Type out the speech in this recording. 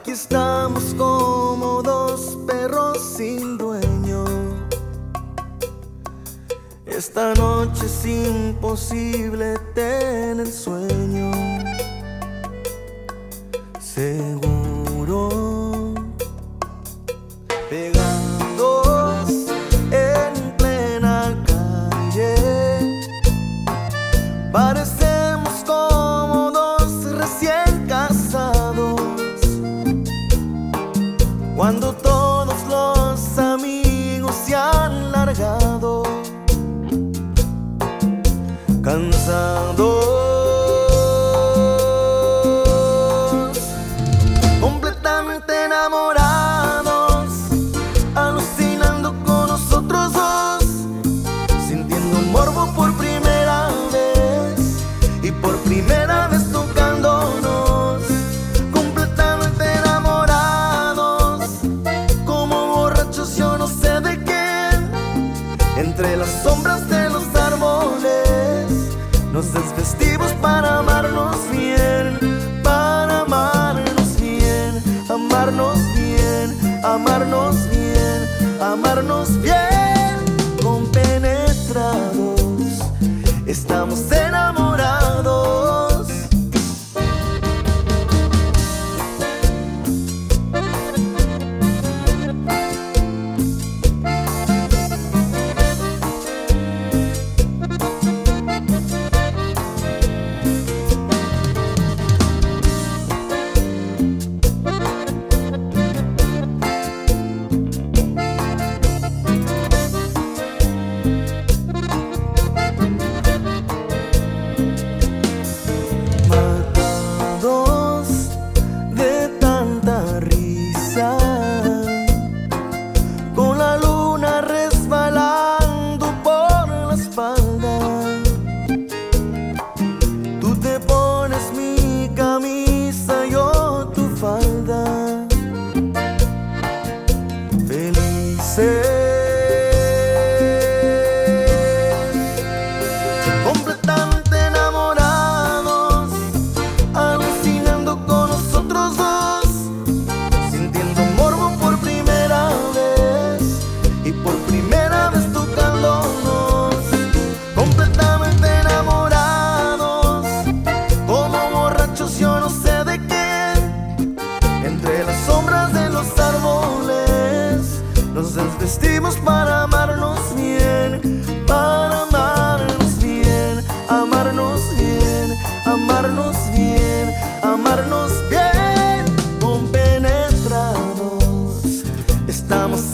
Aquí estamos como dos perros sin dueño. Esta noche es imposible tener sueño. Seguro, pegados en plena calle, parecemos como dos recién casados, cuando todos los amigos se han largado, cansados, completamente enamorados, alucinando con nosotros dos, sintiendo morbo por primera vez y por primera vez tocándonos, completamente enamorados, como borrachos yo no sé de qué, entre las sombras de los árboles nos desvestimos para amarnos bien, para amarnos bien, amarnos bien, amarnos bien, amarnos bien, compenetrados, estamos enamorados. Tú te pones mi camisa, yo tu falda, felices, completamente enamorados, alucinando con nosotros dos, sintiendo morbo por primera vez y por primera vez tocándonos, completamente enamorados, como borrachos yo no sé de qué, entre las sombras de los árboles nos desvestimos para amarnos bien, para amarnos bien, amarnos bien, amarnos bien, amarnos bien, compenetrados, estamos